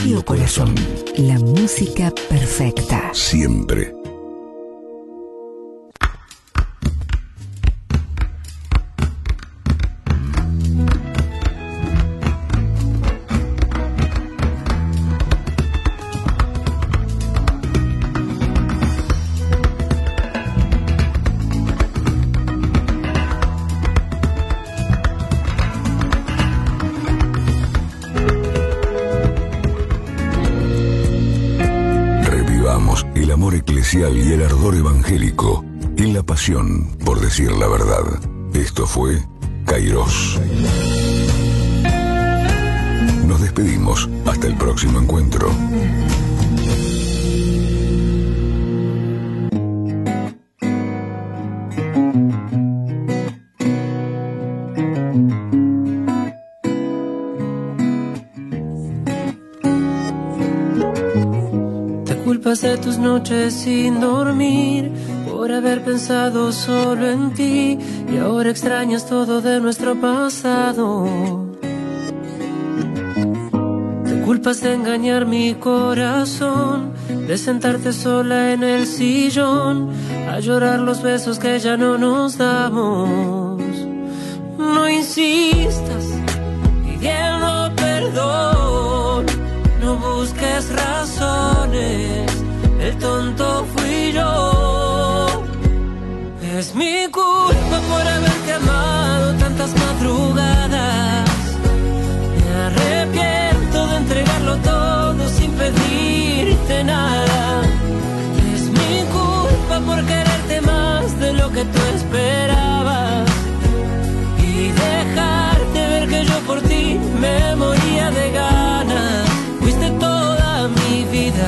Radio Corazón. La música perfecta. Siempre. Y el ardor evangélico y la pasión por decir la verdad. Esto fue Kairos. Nos despedimos hasta el próximo encuentro. De tus noches sin dormir por haber pensado solo en ti, y ahora extrañas todo de nuestro pasado. Te culpas de engañar mi corazón, de sentarte sola en el sillón a llorar los besos que ya no nos damos. No insistas pidiendo perdón, no busques razones, el tonto fui yo. Es mi culpa por haberte amado tantas madrugadas. Me arrepiento de entregarlo todo sin pedirte nada. Es mi culpa por quererte más de lo que tú esperabas y dejarte ver que yo por ti me moría de ganas. Fuiste toda mi vida,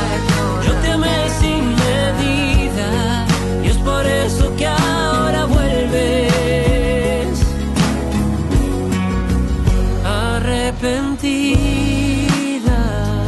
sin medida, y es por eso que ahora vuelves arrepentida.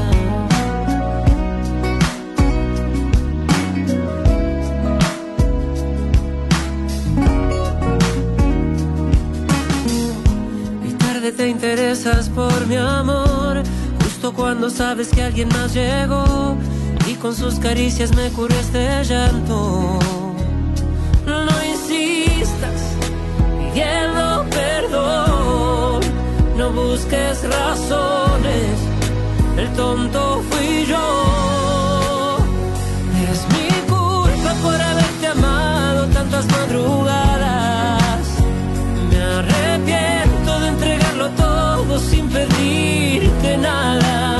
Y tarde te interesas por mi amor, justo cuando sabes que alguien más llegó y con sus caricias me curó este llanto. No insistas pidiendo perdón, no busques razones, el tonto fui yo. Es mi culpa por haberte amado tantas madrugadas. Me arrepiento de entregarlo todo sin pedirte nada.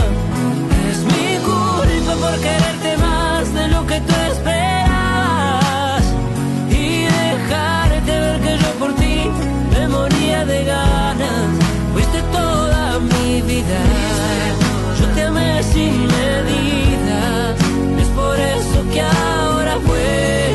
Por quererte más de lo que tú esperabas y dejarte ver que yo por ti me moría de ganas. Fuiste toda mi vida, yo te amé sin medida. Es por eso que ahora vuelves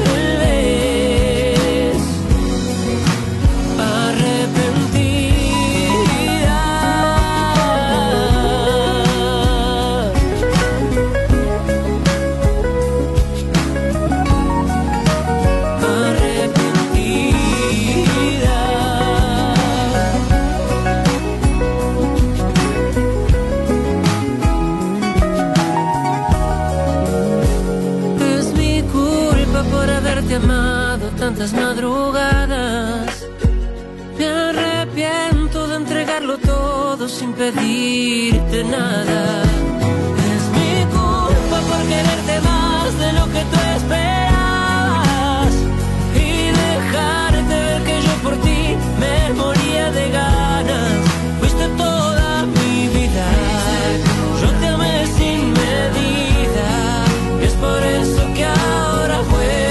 tantas madrugadas. Me arrepiento de entregarlo todo sin pedirte nada. Es mi culpa por quererte más de lo que tú esperabas y dejarte ver que yo por ti me moría de ganas. Fuiste toda mi vida, yo te amé sin medida, y es por eso que ahora vuelves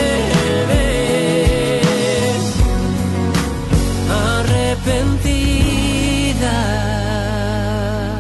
arrepentida.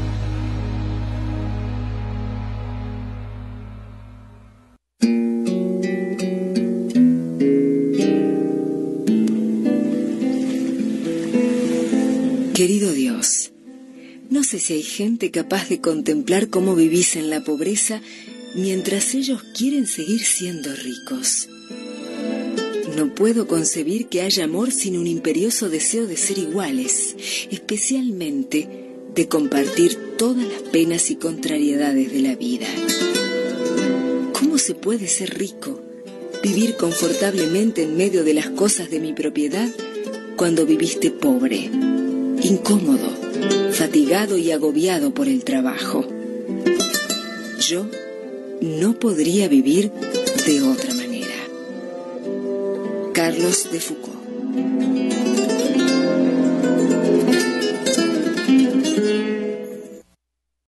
Querido Dios, no sé si hay gente capaz de contemplar cómo vivís en la pobreza mientras ellos quieren seguir siendo ricos. No puedo concebir que haya amor sin un imperioso deseo de ser iguales, especialmente de compartir todas las penas y contrariedades de la vida. ¿Cómo se puede ser rico, vivir confortablemente en medio de las cosas de mi propiedad, cuando viviste pobre, incómodo, fatigado y agobiado por el trabajo? Yo no podría vivir de otra manera. Carlos de Foucault.